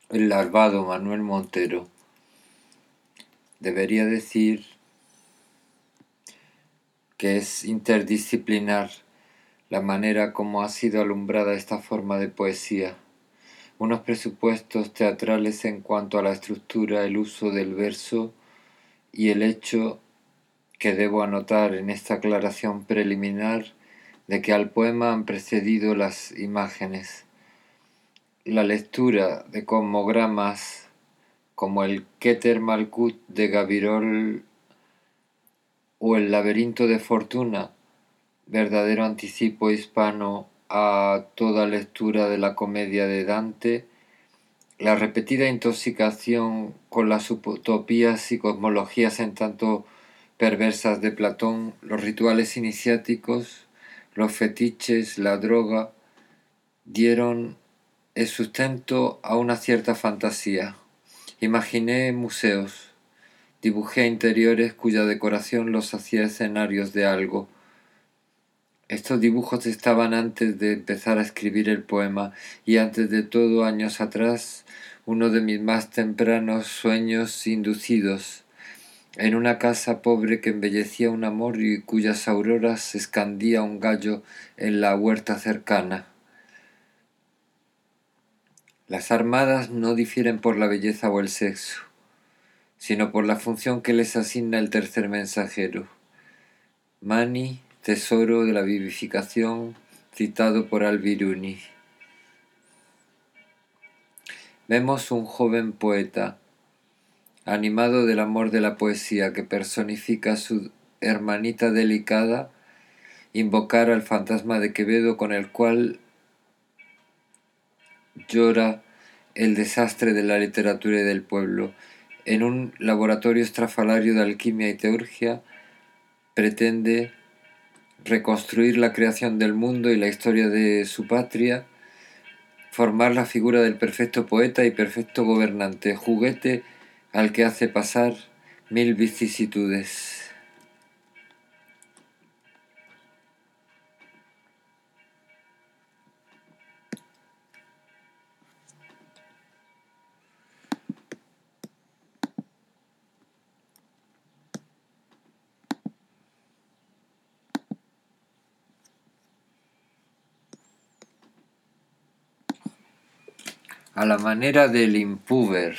El larvado Manuel Montero. Debería decir que es interdisciplinar la manera como ha sido alumbrada esta forma de poesía. Unos presupuestos teatrales en cuanto a la estructura, el uso del verso y el hecho que debo anotar en esta aclaración preliminar de que al poema han precedido las imágenes. La lectura de cosmogramas como el Keter Malkut de Gabirol o el Laberinto de Fortuna, verdadero anticipo hispano a toda lectura de la comedia de Dante, la repetida intoxicación con las utopías y cosmologías en tanto perversas de Platón, los rituales iniciáticos, los fetiches, la droga, dieron el sustento a una cierta fantasía. Imaginé museos, dibujé interiores cuya decoración los hacía escenarios de algo. Estos dibujos estaban antes de empezar a escribir el poema y antes de todo, años atrás, uno de mis más tempranos sueños inducidos, en una casa pobre que embellecía un amor y cuyas auroras escandía un gallo en la huerta cercana. Las armadas no difieren por la belleza o el sexo, sino por la función que les asigna el tercer mensajero. Mani, tesoro de la vivificación, citado por Al-Biruni. Vemos un joven poeta, animado del amor de la poesía que personifica a su hermanita delicada, invocar al fantasma de Quevedo con el cual llora el desastre de la literatura y del pueblo. En un laboratorio estrafalario de alquimia y teurgia, pretende reconstruir la creación del mundo y la historia de su patria, formar la figura del perfecto poeta y perfecto gobernante, juguete al que hace pasar mil vicisitudes. A la manera del impuber.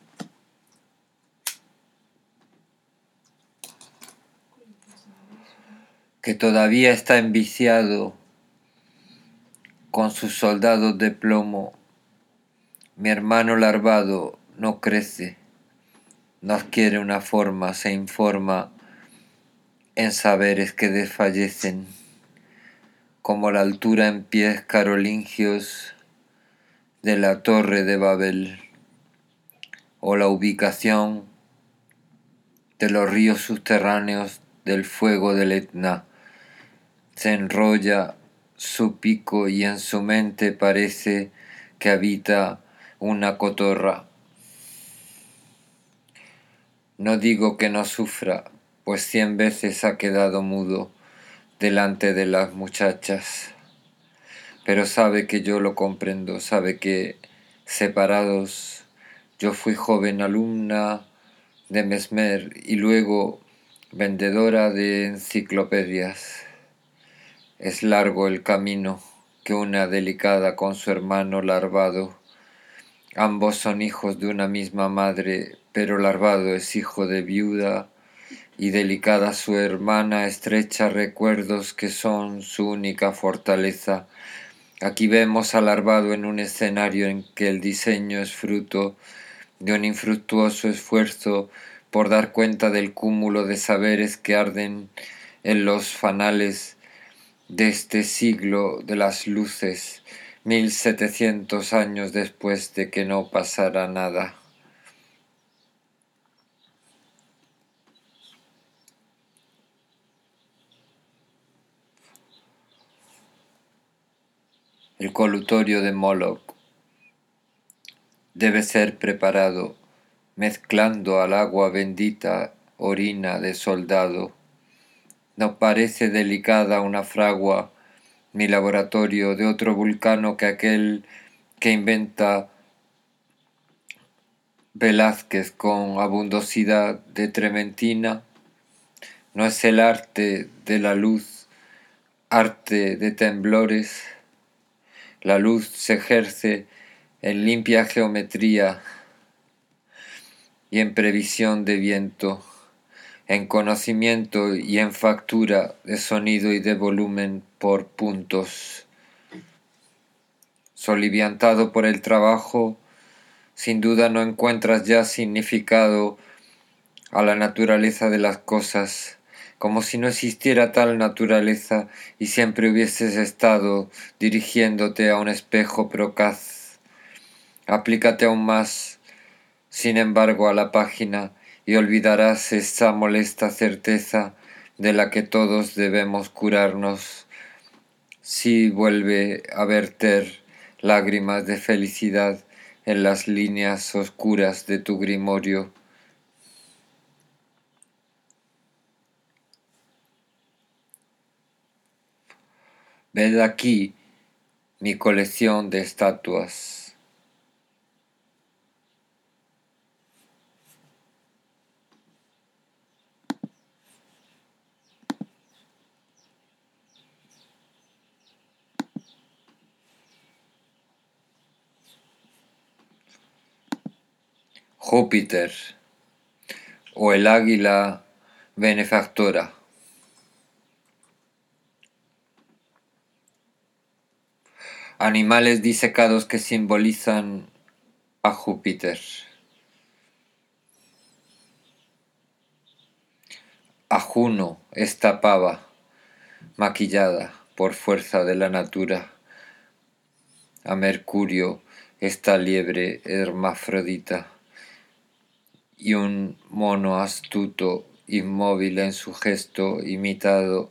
Que todavía está enviciado con sus soldados de plomo, mi hermano larvado no crece, no adquiere una forma, se informa en saberes que desfallecen, como la altura en pies carolingios de la torre de Babel, o la ubicación de los ríos subterráneos del fuego del Etna. Se enrolla su pico y en su mente parece que habita una cotorra. No digo que no sufra, pues 100 veces ha quedado mudo delante de las muchachas, pero sabe que yo lo comprendo, sabe que, separados, yo fui joven alumna de Mesmer y luego vendedora de enciclopedias. Es largo el camino que una delicada con su hermano larvado. Ambos son hijos de una misma madre, pero larvado es hijo de viuda y delicada su hermana estrecha recuerdos que son su única fortaleza. Aquí vemos al larvado en un escenario en que el diseño es fruto de un infructuoso esfuerzo por dar cuenta del cúmulo de saberes que arden en los fanales de este siglo de las luces, 1700 años después de que no pasara nada. El colutorio de Moloch debe ser preparado, mezclando al agua bendita orina de soldado. No parece delicada una fragua, mi laboratorio de otro vulcano que aquel que inventa Velázquez con abundosidad de trementina, no es el arte de la luz, arte de temblores, la luz se ejerce en limpia geometría y en previsión de viento, en conocimiento y en factura de sonido y de volumen por puntos. Soliviantado por el trabajo, sin duda no encuentras ya significado a la naturaleza de las cosas, como si no existiera tal naturaleza y siempre hubieses estado dirigiéndote a un espejo procaz. Aplícate aún más, sin embargo, a la página y olvidarás esa molesta certeza de la que todos debemos curarnos. Si vuelve a verter lágrimas de felicidad en las líneas oscuras de tu grimorio. Ved aquí mi colección de estatuas. Júpiter, o el águila benefactora. Animales disecados que simbolizan a Júpiter. A Juno, esta pava, maquillada por fuerza de la natura. A Mercurio, esta liebre hermafrodita. Y un mono astuto, inmóvil en su gesto, imitado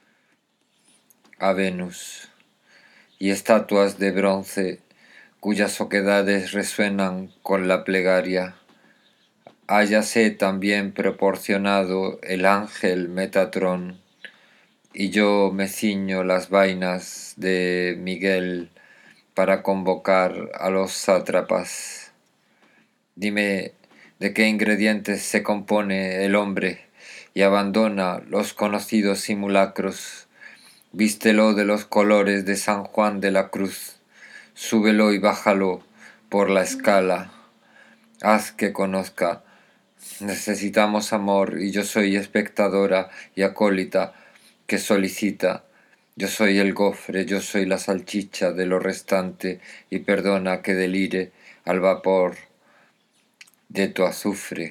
a Venus. Y estatuas de bronce cuyas oquedades resuenan con la plegaria. Háyase también proporcionado el ángel Metatrón, y yo me ciño las vainas de Miguel para convocar a los sátrapas. Dime de qué ingredientes se compone el hombre y abandona los conocidos simulacros. Vístelo de los colores de San Juan de la Cruz, súbelo y bájalo por la escala, haz que conozca. Necesitamos amor y yo soy espectadora y acólita que solicita. Yo soy el gofre, yo soy la salchicha de lo restante y perdona que delire al vapor de tu azufre.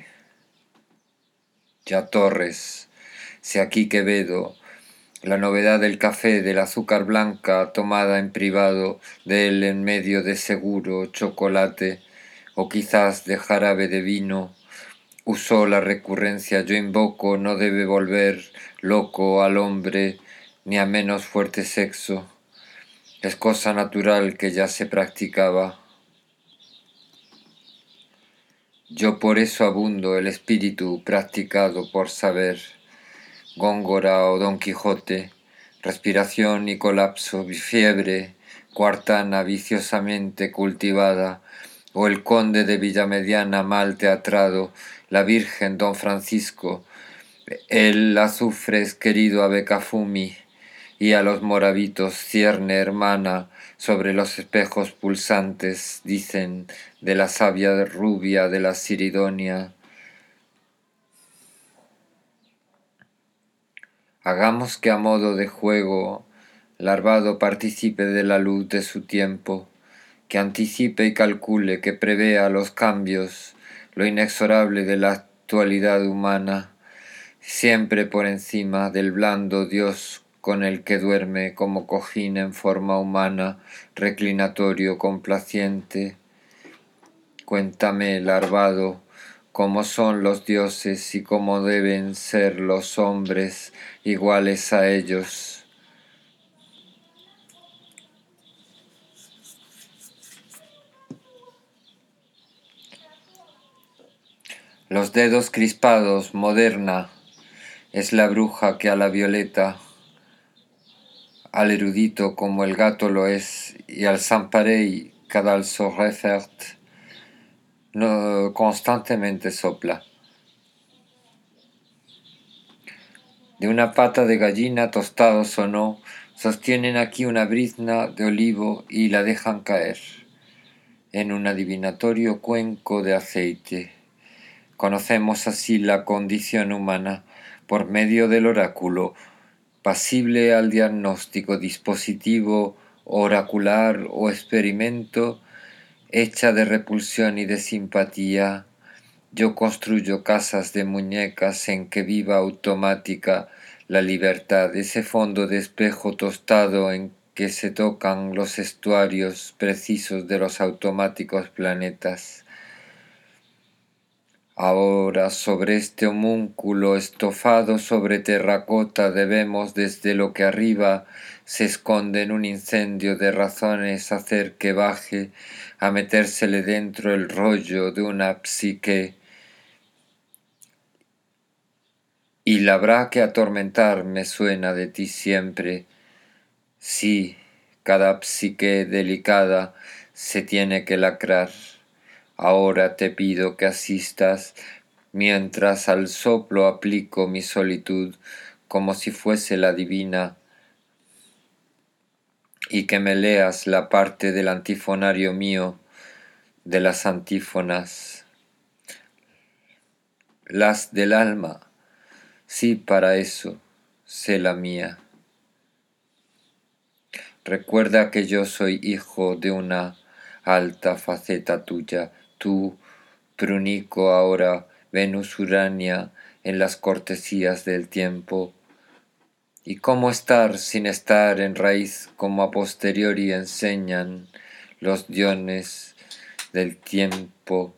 Ya Torres, si aquí Quevedo, la novedad del café, del azúcar blanca tomada en privado, de él en medio de seguro chocolate, o quizás de jarabe de vino, usó la recurrencia, yo invoco, no debe volver loco al hombre, ni a menos fuerte sexo, es cosa natural que ya se practicaba. Yo por eso abundo el espíritu practicado por saber, Góngora o Don Quijote, respiración y colapso, fiebre, cuartana viciosamente cultivada, o el conde de Villamediana mal teatrado, la Virgen Don Francisco, el azufres querido a Becafumi y a los moravitos cierne hermana sobre los espejos pulsantes, dicen de la savia rubia de la Siridonia. Hagamos que a modo de juego larvado participe de la luz de su tiempo, que anticipe y calcule, que prevea los cambios, lo inexorable de la actualidad humana, siempre por encima del blando Dios con el que duerme como cojín en forma humana, reclinatorio complaciente. Cuéntame, larvado, cómo son los dioses y cómo deben ser los hombres iguales a ellos. Los dedos crispados, moderna, es la bruja que a la violeta, al erudito como el gato lo es, y al Samparey, cadalso refert, no, constantemente sopla. De una pata de gallina tostado sonó, sostienen aquí una brizna de olivo y la dejan caer en un adivinatorio cuenco de aceite. Conocemos así la condición humana por medio del oráculo, pasible al diagnóstico, dispositivo oracular o experimento, hecha de repulsión y de simpatía. Yo construyo casas de muñecas en que viva automática la libertad, ese fondo de espejo tostado en que se tocan los estuarios precisos de los automáticos planetas. Ahora sobre este homúnculo estofado sobre terracota debemos desde lo que arriba se esconde en un incendio de razones hacer que baje a metérsele dentro el rollo de una psique. Y la habrá que atormentar me suena de ti siempre. Sí, cada psique delicada se tiene que lacrar. Ahora te pido que asistas mientras al soplo aplico mi solitud como si fuese la divina y que me leas la parte del antifonario mío de las antífonas, las del alma. Sí, para eso sé la mía. Recuerda que yo soy hijo de una alta faceta tuya, tú, Prunico ahora, Venus Urania, en las cortesías del tiempo. ¿Y cómo estar sin estar en raíz como a posteriori enseñan los diones del tiempo?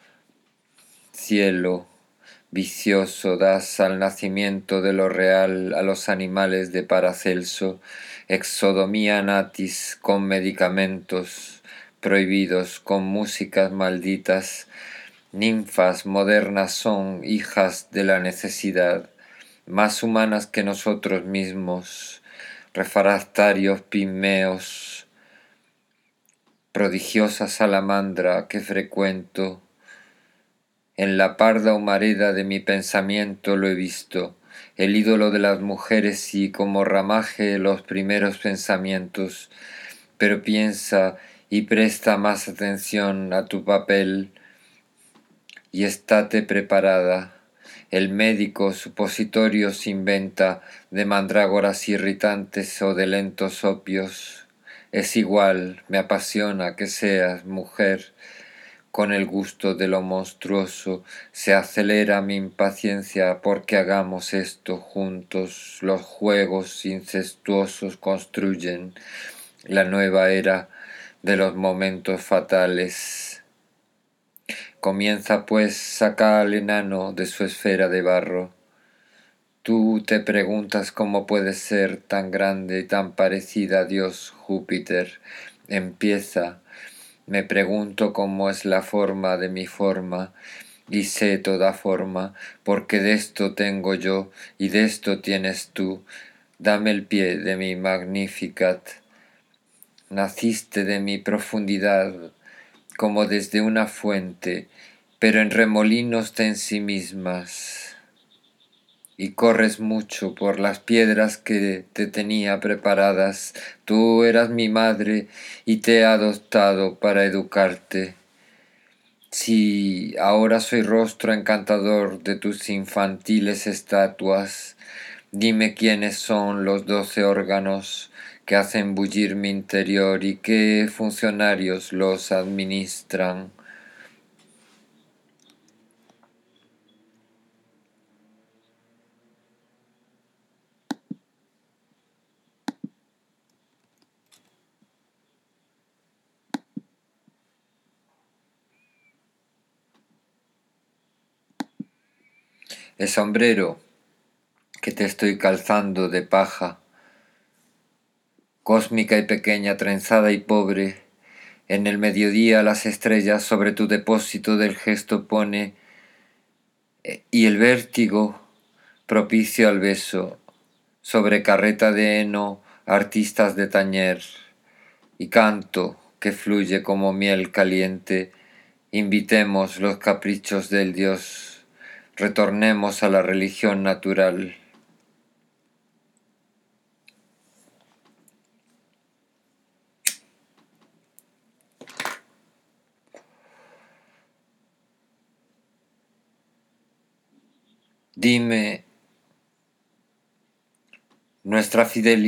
Cielo vicioso das al nacimiento de lo real a los animales de Paracelso, exodomía natis con medicamentos prohibidos, con músicas malditas, ninfas modernas son hijas de la necesidad, más humanas que nosotros mismos, refractarios pigmeos, prodigiosa salamandra que frecuento, en la parda humareda de mi pensamiento lo he visto, el ídolo de las mujeres y como ramaje los primeros pensamientos, pero piensa y presta más atención a tu papel y estate preparada. El médico supositorios inventa de mandrágoras irritantes o de lentos opios. Es igual, me apasiona que seas mujer. Con el gusto de lo monstruoso se acelera mi impaciencia porque hagamos esto juntos. Los juegos incestuosos construyen la nueva era de los momentos fatales. Comienza pues, saca al enano de su esfera de barro. Tú te preguntas cómo puede ser tan grande y tan parecida a Dios Júpiter. Empieza. Me pregunto cómo es la forma de mi forma, y sé toda forma, porque de esto tengo yo, y de esto tienes tú. Dame el pie de mi Magnificat. Naciste de mi profundidad, como desde una fuente, pero en remolinos de ensimismas, y corres mucho por las piedras que te tenía preparadas. Tú eras mi madre y te he adoptado para educarte. Si ahora soy rostro encantador de tus infantiles estatuas, dime quiénes son los 12 órganos que hacen bullir mi interior y qué funcionarios los administran. El sombrero que te estoy calzando de paja, cósmica y pequeña, trenzada y pobre, en el mediodía las estrellas sobre tu depósito del gesto pone, y el vértigo propicio al beso, sobre carreta de heno, artistas de tañer, y canto que fluye como miel caliente, Invitemos los caprichos del Dios, retornemos a la religión natural. Dime, nuestra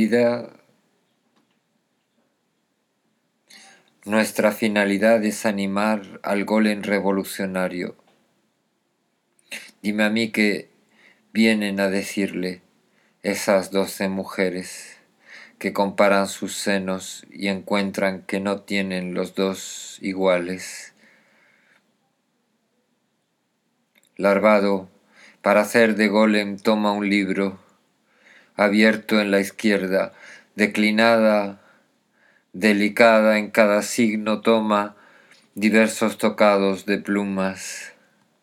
finalidad es animar al golem revolucionario. Dime a mí qué vienen a decirle esas 12 mujeres que comparan sus senos y encuentran que no tienen los dos iguales. Larvado, para hacer de golem toma un libro, abierto en la izquierda, declinada, delicada en cada signo toma diversos tocados de plumas.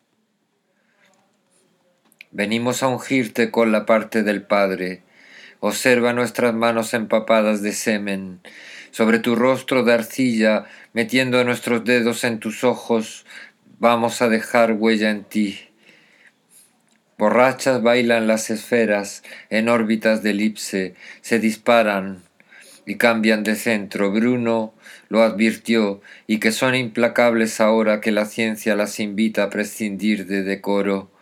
Venimos a ungirte con la parte del Padre. Observa nuestras manos empapadas de semen, sobre tu rostro de arcilla, metiendo nuestros dedos en tus ojos, vamos a dejar huella en ti. Borrachas bailan las esferas en órbitas de elipse, se disparan y cambian de centro. Bruno lo advirtió, y que son implacables ahora que la ciencia las invita a prescindir de decoro.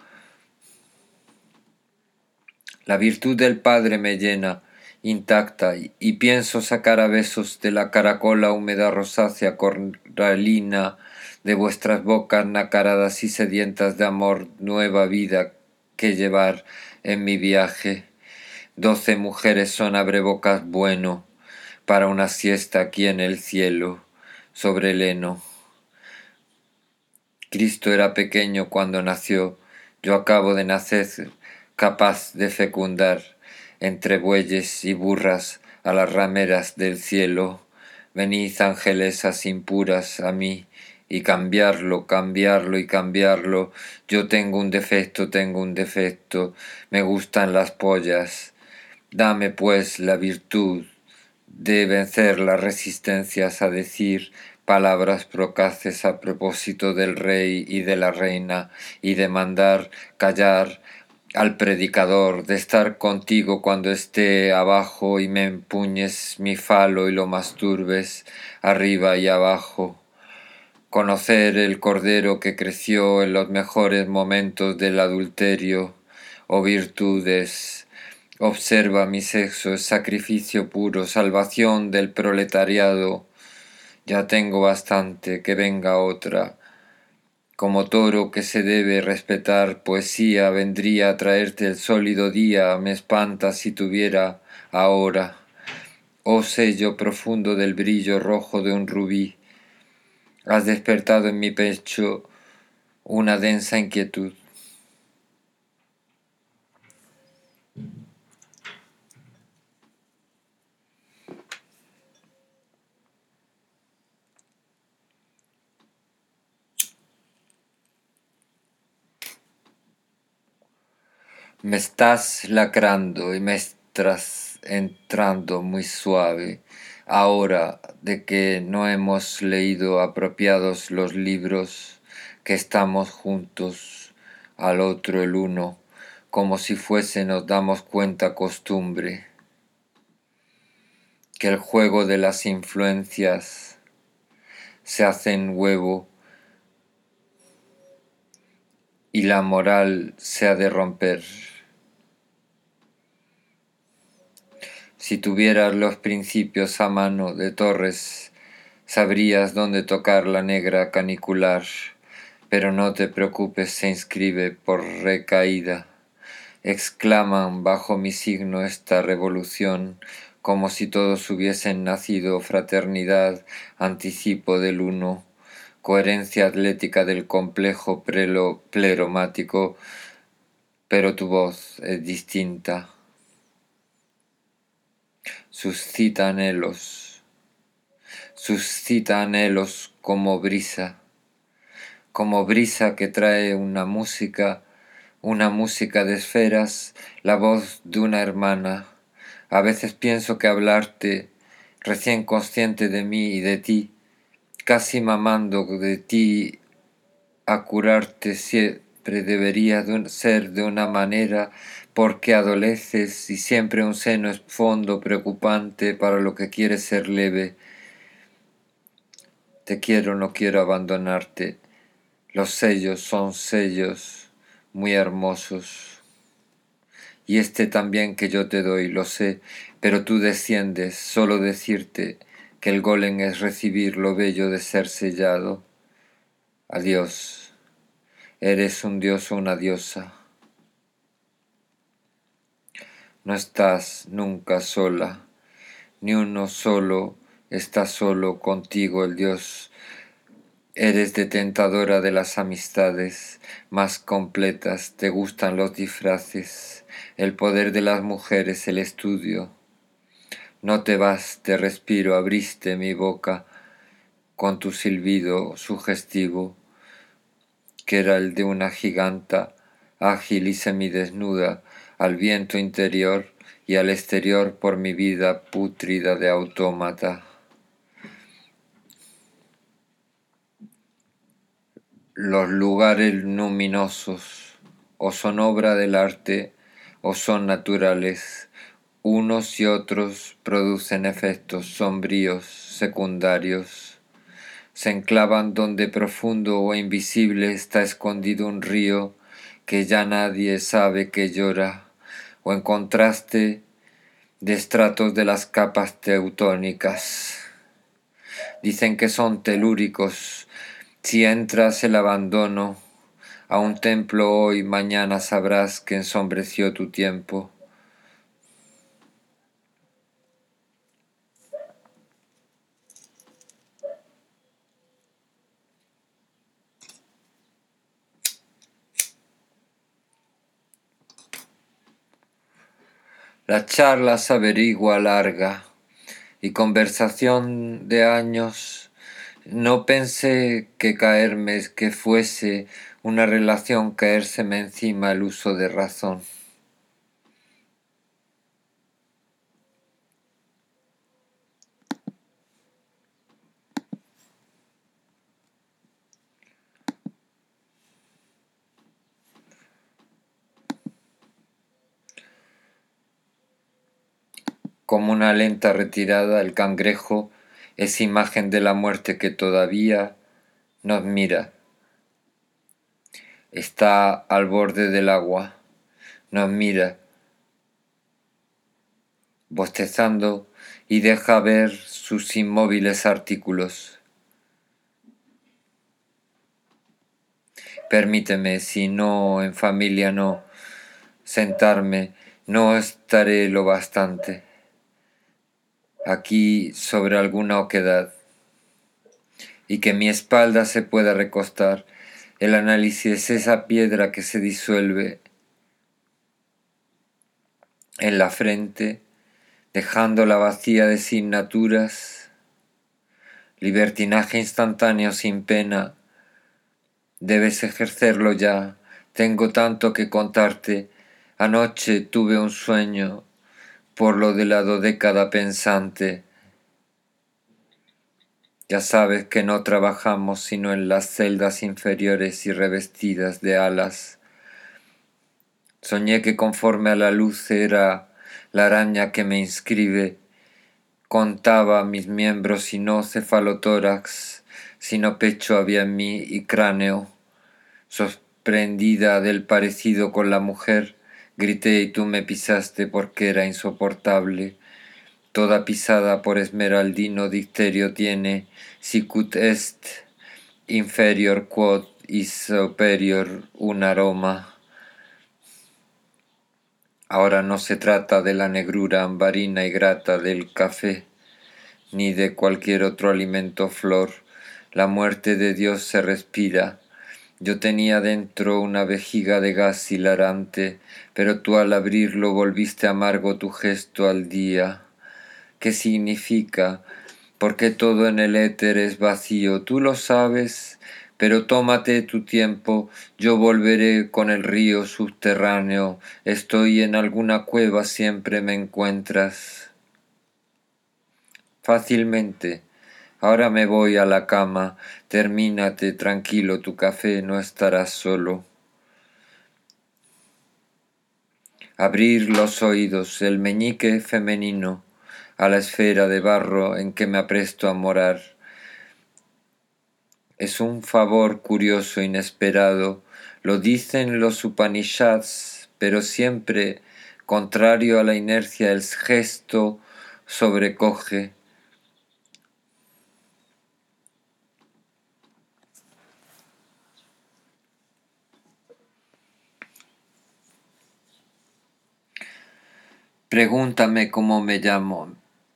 La virtud del Padre me llena, intacta, y pienso sacar a besos de la caracola húmeda rosácea coralina de vuestras bocas nacaradas y sedientas de amor nueva vida que llevar en mi viaje. 12 mujeres son abrebocas bueno para una siesta aquí en el cielo, sobre el heno. Cristo era pequeño cuando nació, yo acabo de nacer, capaz de fecundar entre bueyes y burras a las rameras del cielo. Venid, angelesas impuras, a mí, y cambiarlo, cambiarlo y cambiarlo. Yo tengo un defecto, me gustan las pollas. Dame pues la virtud de vencer las resistencias a decir palabras procaces a propósito del rey y de la reina, y de mandar callar al predicador, de estar contigo cuando esté abajo y me empuñes mi falo y lo masturbes arriba y abajo. Conocer el cordero que creció en los mejores momentos del adulterio, oh virtudes. Observa mi sexo, es sacrificio puro, salvación del proletariado. Ya tengo bastante, que venga otra. Como toro que se debe respetar, poesía vendría a traerte el sólido día, me espanta si tuviera ahora. Oh sello profundo del brillo rojo de un rubí, has despertado en mi pecho una densa inquietud. Me estás lacrando y me estás entrando muy suave, ahora de que no hemos leído apropiados los libros, que estamos juntos al otro el uno, como si fuese nos damos cuenta costumbre, que el juego de las influencias se hace en huevo y la moral se ha de romper. Si tuvieras los principios a mano de Torres, sabrías dónde tocar la negra canicular, pero no te preocupes, se inscribe por recaída. Exclaman bajo mi signo esta revolución, como si todos hubiesen nacido fraternidad, anticipo del uno, coherencia atlética del complejo pleromático, pero tu voz es distinta. Suscita anhelos como brisa que trae una música de esferas, la voz de una hermana. A veces pienso que hablarte, recién consciente de mí y de ti, casi mamando de ti a curarte siempre debería ser de una manera porque adoleces y siempre un seno es fondo preocupante para lo que quiere ser leve. Te quiero, no quiero abandonarte. Los sellos son sellos muy hermosos. Y este también que yo te doy, lo sé, pero tú desciendes, solo decirte que el golem es recibir lo bello de ser sellado. Adiós, eres un dios o una diosa. No estás nunca sola, ni uno solo está solo contigo el dios. Eres detentadora de las amistades más completas, te gustan los disfraces, el poder de las mujeres, el estudio. No te vas, te respiro, abriste mi boca con tu silbido sugestivo, que era el de una giganta, ágil y semidesnuda, al viento interior y al exterior por mi vida pútrida de autómata. Los lugares luminosos o son obra del arte o son naturales. Unos y otros producen efectos sombríos, secundarios. Se enclavan donde profundo o invisible está escondido un río que ya nadie sabe que llora, o en contraste de estratos de las capas teutónicas. Dicen que son telúricos. Si entras el abandono a un templo hoy, mañana sabrás que ensombreció tu tiempo. La charla se averigua larga y conversación de años. No pensé que caerme, que fuese una relación caérseme encima el uso de razón. Como una lenta retirada, el cangrejo es imagen de la muerte que todavía nos mira. Está al borde del agua, nos mira, bostezando y deja ver sus inmóviles artículos. Permíteme, si no en familia no, sentarme, no estaré lo bastante. Aquí sobre alguna oquedad, y que mi espalda se pueda recostar. El análisis es esa piedra que se disuelve en la frente, dejándola vacía de signaturas, libertinaje instantáneo sin pena. Debes ejercerlo ya, tengo tanto que contarte. Anoche tuve un sueño por lo de la dodécada pensante. Ya sabes que no trabajamos sino en las celdas inferiores y revestidas de alas. Soñé que conforme a la luz era la araña que me inscribe, contaba mis miembros y no cefalotórax, sino pecho había en mí y cráneo. Sorprendida del parecido con la mujer, grité y tú me pisaste porque era insoportable. Toda pisada por esmeraldino dicterio tiene, sicut est inferior quod y superior un aroma. Ahora no se trata de la negrura ambarina y grata del café, ni de cualquier otro alimento flor. La muerte de Dios se respira. Yo tenía dentro una vejiga de gas hilarante, pero tú al abrirlo volviste amargo tu gesto al día. ¿Qué significa? Porque todo en el éter es vacío, tú lo sabes, pero tómate tu tiempo, yo volveré con el río subterráneo, estoy en alguna cueva, siempre me encuentras. Fácilmente, Ahora me voy a la cama, termínate tranquilo tu café, no estarás solo. Abrir los oídos, el meñique femenino, a la esfera de barro en que me apresto a morar. Es un favor curioso, inesperado, lo dicen los Upanishads, pero siempre, contrario a la inercia, el gesto sobrecoge. Pregúntame cómo me llamo.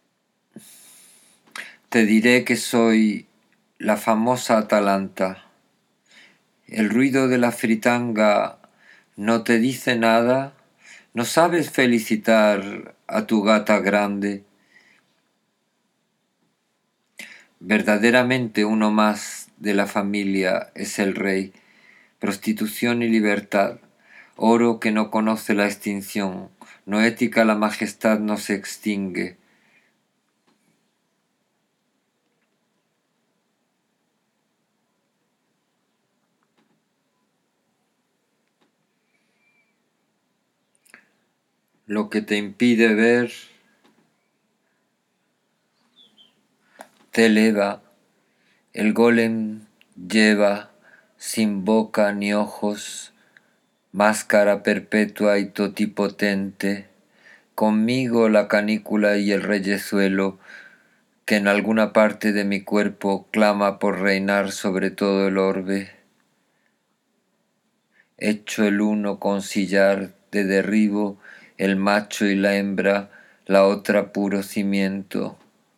Te diré que soy la famosa Atalanta. El ruido de la fritanga no te dice nada. ¿No sabes felicitar a tu gata grande? Verdaderamente uno más de la familia es el rey. Prostitución y libertad. Oro que no conoce la extinción. No ética la majestad no se extingue. Lo que te impide ver te eleva. El golem lleva, sin boca ni ojos, máscara perpetua y totipotente, conmigo la canícula y el reyezuelo, que en alguna parte de mi cuerpo clama por reinar sobre todo el orbe. Hecho el uno con sillar de derribo, el macho y la hembra, la otra puro cimiento.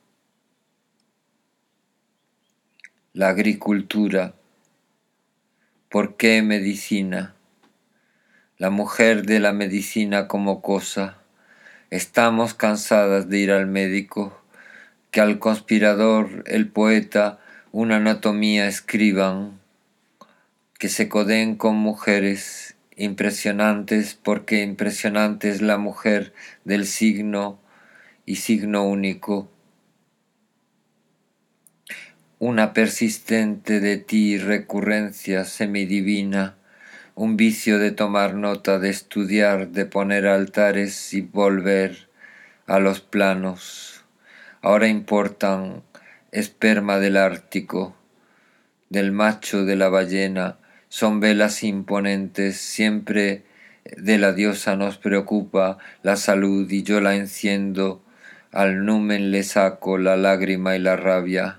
La agricultura. ¿Por qué medicina? La mujer de la medicina como cosa. Estamos cansadas de ir al médico, que al conspirador, el poeta, una anatomía escriban, que se codeen con mujeres impresionantes, porque impresionante es la mujer del signo y signo único. Una persistente de ti recurrencia semidivina, un vicio de tomar nota, de estudiar, de poner altares y volver a los planos. Ahora importan esperma del Ártico, del macho de la ballena, son velas imponentes, siempre de la diosa nos preocupa la salud y yo la enciendo, al numen le saco la lágrima y la rabia.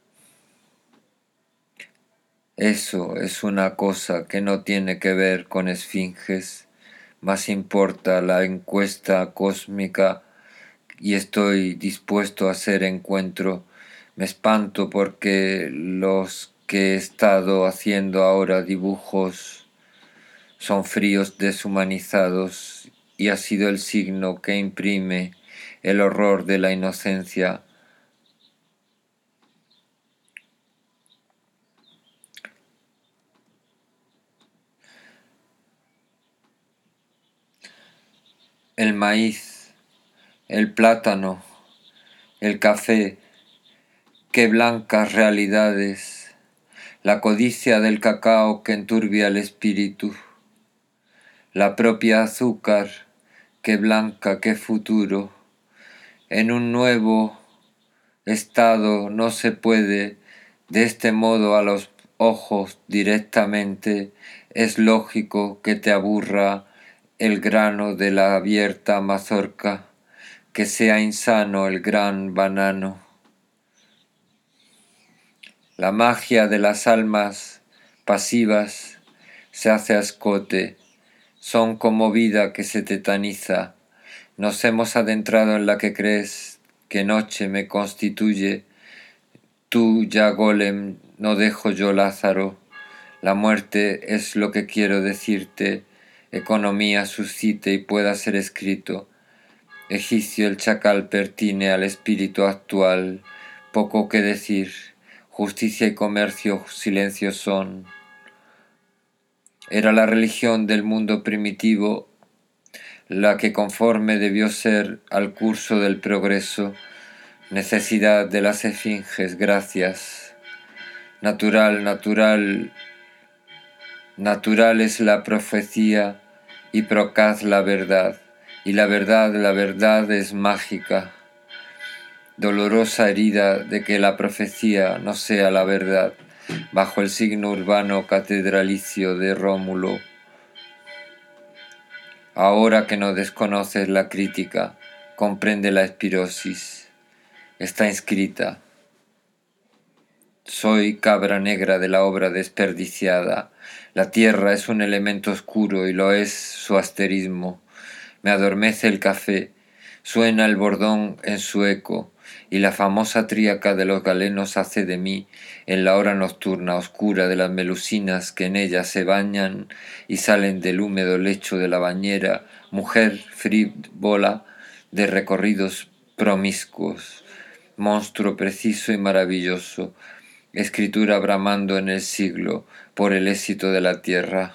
Eso es una cosa que no tiene que ver con esfinges, más importa la encuesta cósmica y estoy dispuesto a hacer encuentro. Me espanto porque los que he estado haciendo ahora dibujos son fríos deshumanizados y ha sido el signo que imprime el horror de la inocencia. El maíz, el plátano, el café, qué blancas realidades, la codicia del cacao que enturbia el espíritu, la propia azúcar, qué blanca, qué futuro. En un nuevo estado no se puede de este modo a los ojos directamente, es lógico que te aburra el grano de la abierta mazorca, que sea insano el gran banano. La magia de las almas pasivas se hace a escote, son como vida que se tetaniza. Nos hemos adentrado en la que crees que noche me constituye. Tú ya golem, no dejo yo Lázaro. La muerte es lo que quiero decirte. Economía suscite y pueda ser escrito. Egipcio el chacal pertine al espíritu actual. Poco que decir. Justicia y comercio silencio son. Era la religión del mundo primitivo la que conforme debió ser al curso del progreso, necesidad de las esfinges, gracias. Natural, natural, natural es la profecía y procaz la verdad. Y la verdad es mágica. Dolorosa herida de que la profecía no sea la verdad, bajo el signo urbano catedralicio de Rómulo. Ahora que no desconoces la crítica, comprende la espirosis. Está inscrita. Soy cabra negra de la obra desperdiciada. La tierra es un elemento oscuro y lo es su asterismo. Me adormece el café, suena el bordón en su eco, y la famosa tríaca de los galenos hace de mí, en la hora nocturna oscura de las melusinas que en ella se bañan y salen del húmedo lecho de la bañera, mujer frívola de recorridos promiscuos, monstruo preciso y maravilloso, escritura bramando en el siglo por el éxito de la tierra.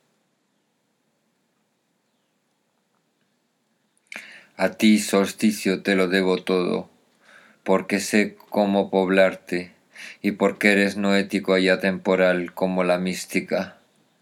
A ti, solsticio, te lo debo todo, porque sé cómo poblarte, y porque eres noético y atemporal como la mística.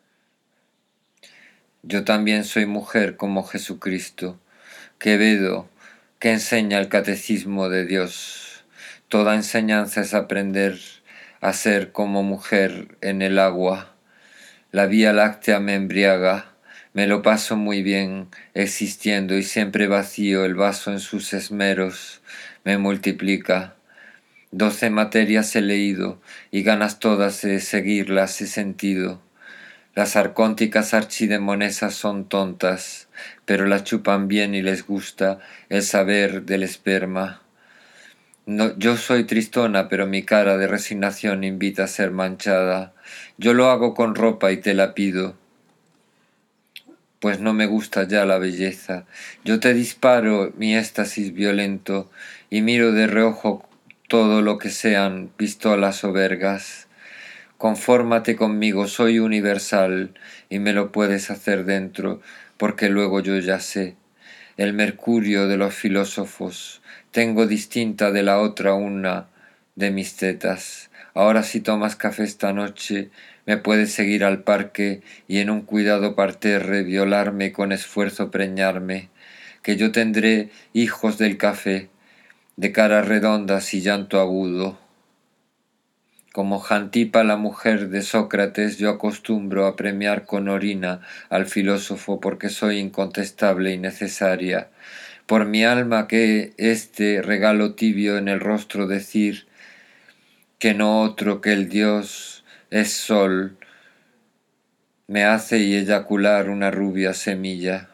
Yo también soy mujer como Jesucristo, Quevedo, que enseña el catecismo de Dios. Toda enseñanza es aprender a ser como mujer en el agua. La Vía Láctea me embriaga, me lo paso muy bien existiendo y siempre vacío el vaso en sus esmeros, me multiplica. 12 materias he leído y ganas todas de seguirlas he sentido. Las arcónticas archidemonesas son tontas, pero las chupan bien y les gusta el saber del esperma. No, yo soy tristona, pero mi cara de resignación invita a ser manchada. Yo lo hago con ropa y te la pido, pues no me gusta ya la belleza. Yo te disparo mi éxtasis violento y miro de reojo todo lo que sean pistolas o vergas. Confórmate conmigo, soy universal y me lo puedes hacer dentro, porque luego yo ya sé. El mercurio de los filósofos, tengo distinta de la otra una de mis tetas. Ahora si tomas café esta noche, me puedes seguir al parque y en un cuidado parterre violarme con esfuerzo preñarme, que yo tendré hijos del café, de caras redondas y llanto agudo. Como Jantipa la mujer de Sócrates, yo acostumbro a premiar con orina al filósofo porque soy incontestable y necesaria. Por mi alma que este regalo tibio en el rostro decir que no otro que el Dios es sol, me hace y eyacular una rubia semilla.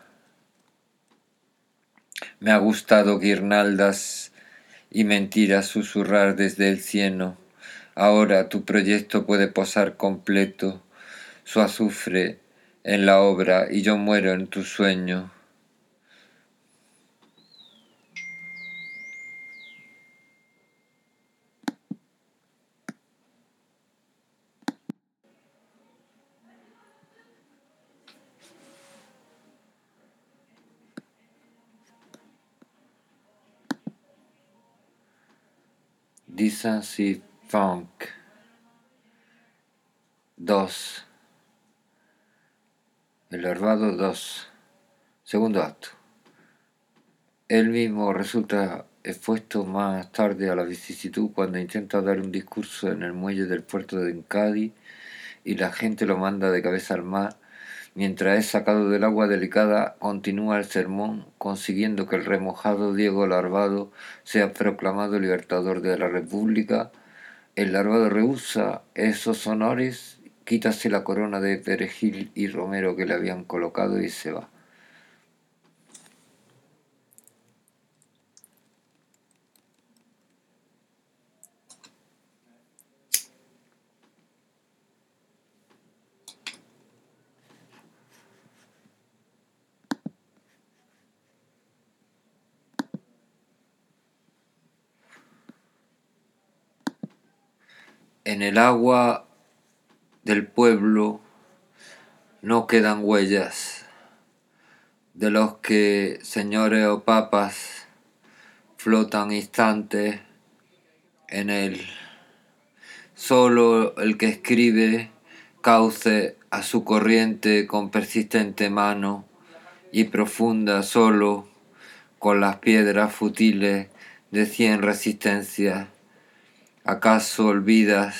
Me ha gustado guirnaldas y mentiras susurrar desde el cielo. Ahora tu proyecto puede posar completo, su azufre en la obra y yo muero en tu sueño. Decency Funk 2. El Larvado 2. Segundo acto. Él mismo resulta expuesto más tarde a la vicisitud cuando intenta dar un discurso en el muelle del puerto de Encadi y la gente lo manda de cabeza al mar. Mientras es sacado del agua delicada, continúa el sermón, consiguiendo que el remojado Diego Larvado sea proclamado libertador de la República. El Larvado rehúsa esos honores, quítase la corona de perejil y romero que le habían colocado y se va. En el agua del pueblo no quedan huellas de los que, señores o papas, flotan instantes en él. Solo el que escribe cauce a su corriente con persistente mano y profunda solo con las piedras futiles de 100 resistencias. ¿Acaso olvidas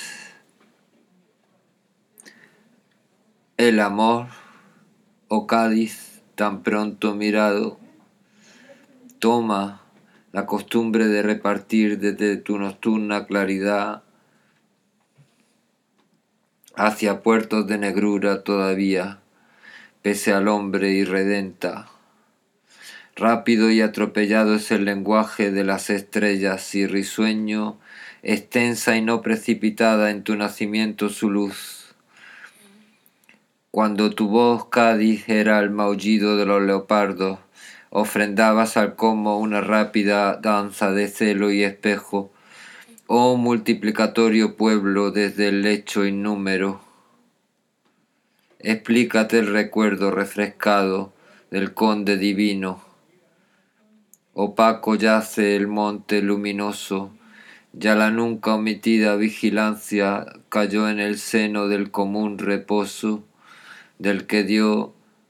el amor, oh Cádiz, tan pronto mirado? Toma la costumbre de repartir desde tu nocturna claridad hacia puertos de negrura todavía, pese al hombre irredenta. Rápido y atropellado es el lenguaje de las estrellas y risueño, extensa y no precipitada en tu nacimiento su luz. Cuando tu voz, Cádiz, era el maullido de los leopardos, ofrendabas al como una rápida danza de celo y espejo, oh multiplicatorio pueblo desde el lecho innúmero. Explícate el recuerdo refrescado del conde divino. Opaco yace el monte luminoso, ya la nunca omitida vigilancia cayó en el seno del común reposo, del que dio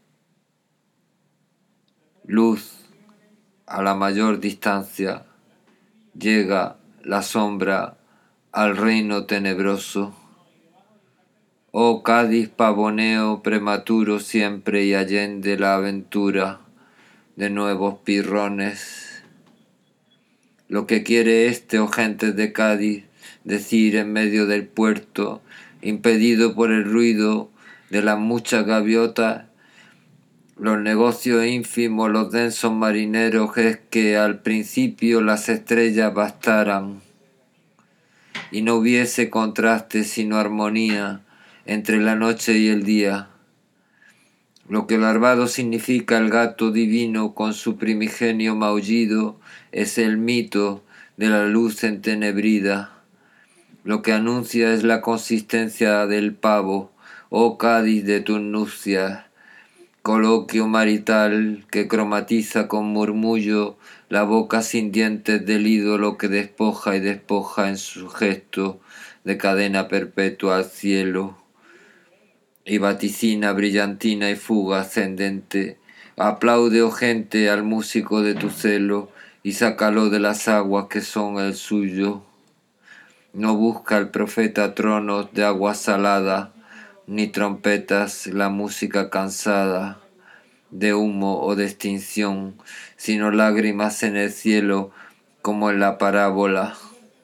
luz a la mayor distancia, llega la sombra al reino tenebroso. Oh Cádiz, pavoneo prematuro siempre y allende la aventura de nuevos pirrones. Lo que quiere este, oh gentes de Cádiz, decir en medio del puerto, impedido por el ruido de las muchas gaviotas, los negocios ínfimos, los densos marineros, es que al principio las estrellas bastaran y no hubiese contraste sino armonía entre la noche y el día. Lo que larvado significa el gato divino con su primigenio maullido es el mito de la luz entenebrida. Lo que anuncia es la consistencia del pavo, oh Cádiz de tus nupcias, coloquio marital que cromatiza con murmullo la boca sin dientes del ídolo que despoja y despoja en su gesto de cadena perpetua al cielo. Y vaticina brillantina y fuga ascendente. Aplaude, oh gente, al músico de tu celo y sácalo de las aguas que son el suyo. No busca el profeta tronos de agua salada, ni trompetas la música cansada de humo o de extinción, sino lágrimas en el cielo como en la parábola.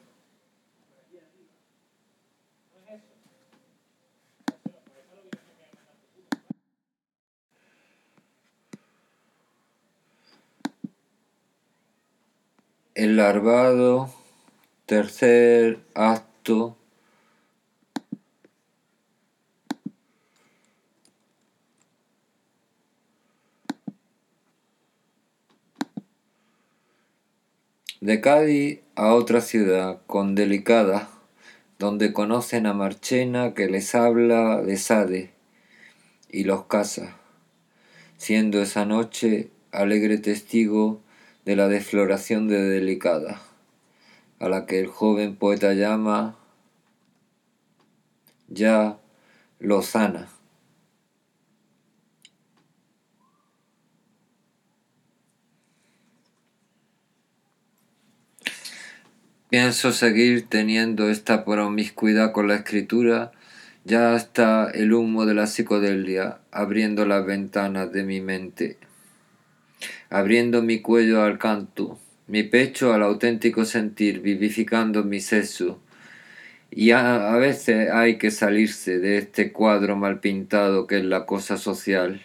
El larvado, tercer acto. De Cádiz a otra ciudad, con delicada, donde conocen a Marchena que les habla de Sade y los casa, siendo esa noche alegre testigo de la desfloración de Delicada, a la que el joven poeta llama ya Lozana. Pienso seguir teniendo esta promiscuidad con la escritura, ya hasta el humo de la psicodelia, abriendo las ventanas de mi mente, abriendo mi cuello al canto, mi pecho al auténtico sentir, vivificando mi sexo. Y a veces hay que salirse de este cuadro mal pintado que es la cosa social.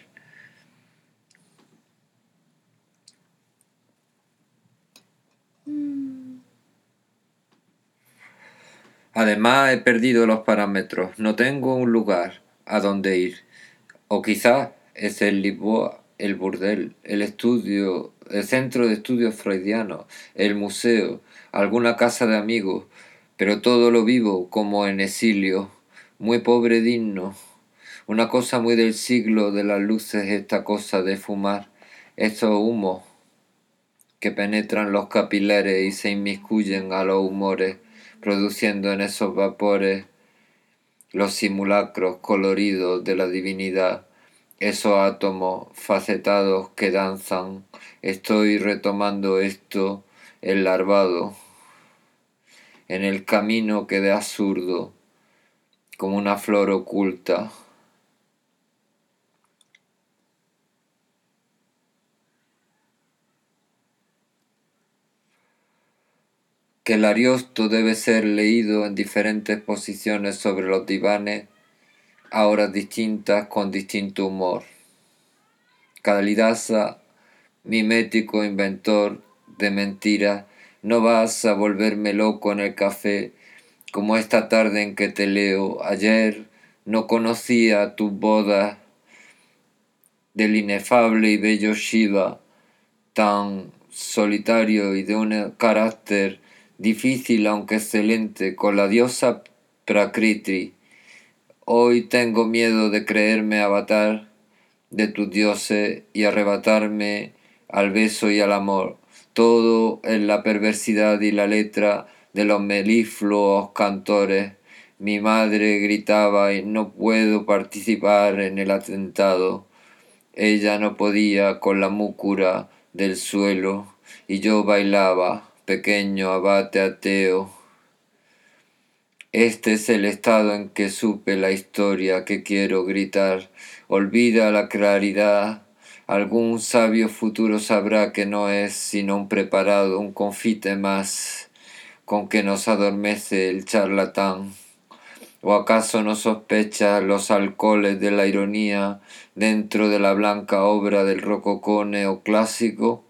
Además he perdido los parámetros, no tengo un lugar a donde ir. O quizás es el Lisboa, el burdel, el estudio, el centro de estudios freudianos, el museo, alguna casa de amigos, pero todo lo vivo como en exilio, muy pobre digno. Una cosa muy del siglo de las luces, esta cosa de fumar, estos humos que penetran los capilares y se inmiscuyen a los humores, produciendo en esos vapores los simulacros coloridos de la divinidad, esos átomos facetados que danzan. Estoy retomando esto, el larvado, en el camino que de absurdo, como una flor oculta. Que el Ariosto debe ser leído en diferentes posiciones sobre los divanes, a horas distintas con distinto humor. Kalidasa, mimético inventor de mentiras, no vas a volverme loco en el café como esta tarde en que te leo. Ayer no conocía tus bodas del inefable y bello Shiva, tan solitario y de un carácter difícil aunque excelente, con la diosa Prakriti. Hoy tengo miedo de creerme avatar de tus dioses y arrebatarme al beso y al amor, todo en la perversidad y la letra de los melifluos cantores. Mi madre gritaba y no puedo participar en el atentado. Ella no podía con la múcura del suelo y yo bailaba, pequeño abate ateo. Este es el estado en que supe la historia que quiero gritar. Olvida la claridad. Algún sabio futuro sabrá que no es sino un preparado, un confite más con que nos adormece el charlatán. ¿O acaso no sospecha los alcoholes de la ironía dentro de la blanca obra del rococó neoclásico?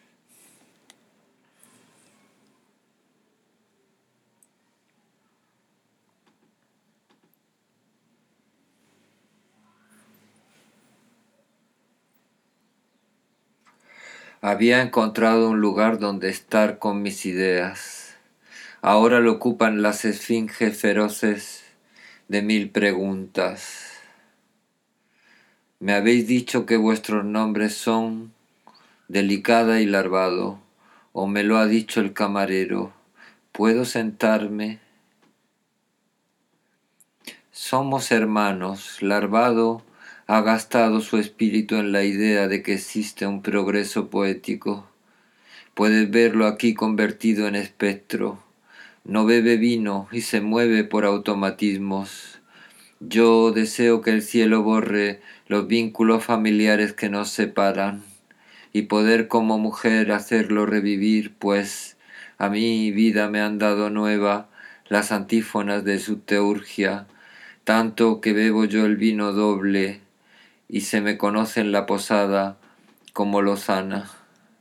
Había encontrado un lugar donde estar con mis ideas. Ahora lo ocupan las esfinges feroces de mil preguntas. Me habéis dicho que vuestros nombres son Delicada y Larvado, o me lo ha dicho el camarero. ¿Puedo sentarme? Somos hermanos. Larvado ha gastado su espíritu en la idea de que existe un progreso poético. Puedes verlo aquí convertido en espectro. No bebe vino y se mueve por automatismos. Yo deseo que el cielo borre los vínculos familiares que nos separan y poder como mujer hacerlo revivir, pues a mi vida me han dado nueva las antífonas de su teurgia, tanto que bebo yo el vino doble y se me conoce en la posada como Lozana.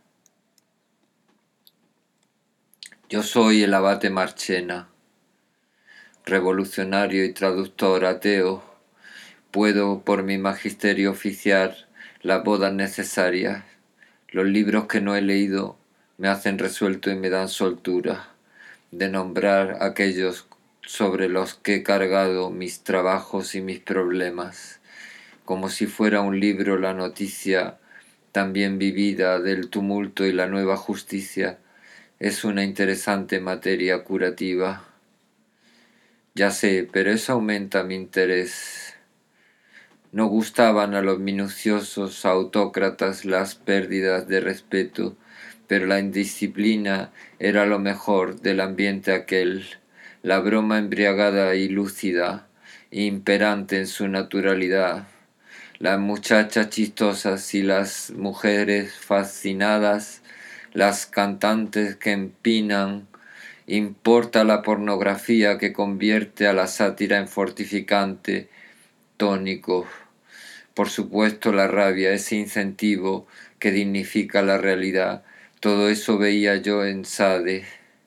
Yo soy el abate Marchena, revolucionario y traductor ateo. Puedo por mi magisterio oficiar las bodas necesarias. Los libros que no he leído me hacen resuelto y me dan soltura de nombrar aquellos sobre los que he cargado mis trabajos y mis problemas, como si fuera un libro la noticia también vivida del tumulto y la nueva justicia. Es una interesante materia curativa. Ya sé, pero eso aumenta mi interés. No gustaban a los minuciosos autócratas las pérdidas de respeto, pero la indisciplina era lo mejor del ambiente aquel, la broma embriagada y lúcida, imperante en su naturalidad, las muchachas chistosas y las mujeres fascinadas, las cantantes que empinan. Importa la pornografía que convierte a la sátira en fortificante, tónico. Por supuesto la rabia, ese incentivo que dignifica la realidad. Todo eso veía yo en Sade.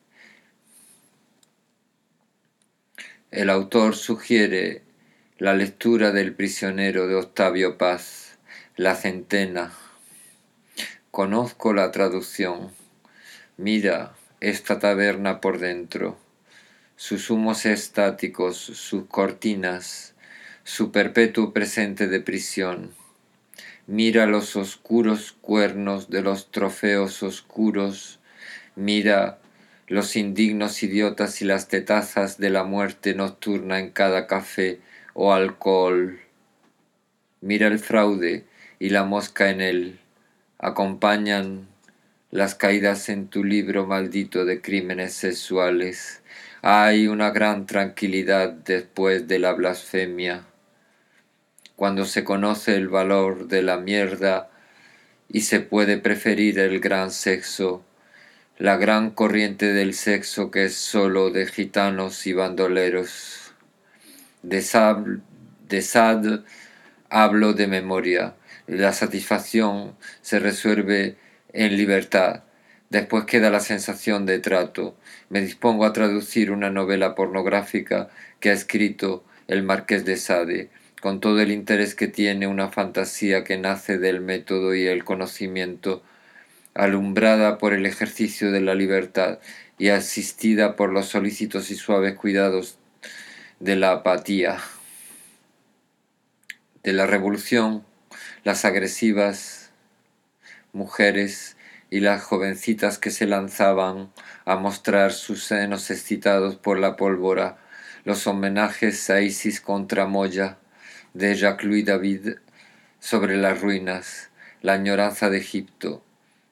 El autor sugiere la lectura del prisionero de Octavio Paz, La Centena. Conozco la traducción. Mira esta taberna por dentro, sus humos estáticos, sus cortinas, su perpetuo presente de prisión. Mira los oscuros cuernos de los trofeos oscuros, mira los indignos idiotas y las tetazas de la muerte nocturna en cada café o alcohol. Mira el fraude y la mosca en él. Acompañan las caídas en tu libro maldito de crímenes sexuales. Hay una gran tranquilidad después de la blasfemia, cuando se conoce el valor de la mierda y se puede preferir el gran sexo, la gran corriente del sexo que es sólo de gitanos y bandoleros. De Sade hablo de memoria. La satisfacción se resuelve en libertad. Después queda la sensación de trato. Me dispongo a traducir una novela pornográfica que ha escrito el Marqués de Sade, con todo el interés que tiene una fantasía que nace del método y el conocimiento, alumbrada por el ejercicio de la libertad y asistida por los solícitos y suaves cuidados de la apatía. De la revolución, las agresivas mujeres y las jovencitas que se lanzaban a mostrar sus senos excitados por la pólvora, los homenajes a Isis contra Moya de Jacques-Louis David sobre las ruinas, la añoranza de Egipto.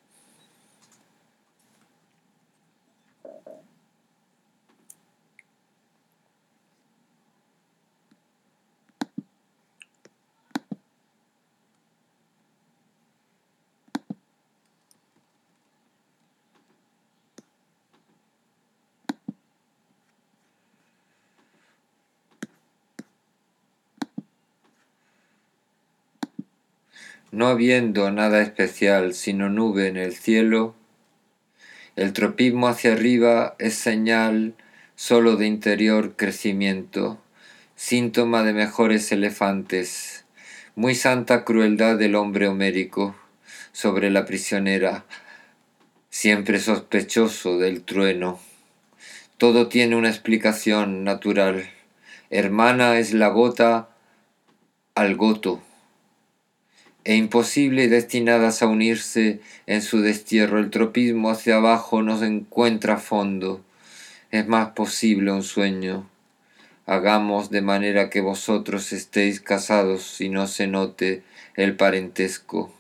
No habiendo nada especial sino nube en el cielo, el tropismo hacia arriba es señal sólo de interior crecimiento, síntoma de mejores elefantes, muy santa crueldad del hombre homérico sobre la prisionera, siempre sospechoso del trueno. Todo tiene una explicación natural. Hermana es la gota al goto, e imposible y destinadas a unirse en su destierro. El tropismo hacia abajo no se encuentra fondo, es más posible un sueño. Hagamos de manera que vosotros estéis casados y no se note el parentesco.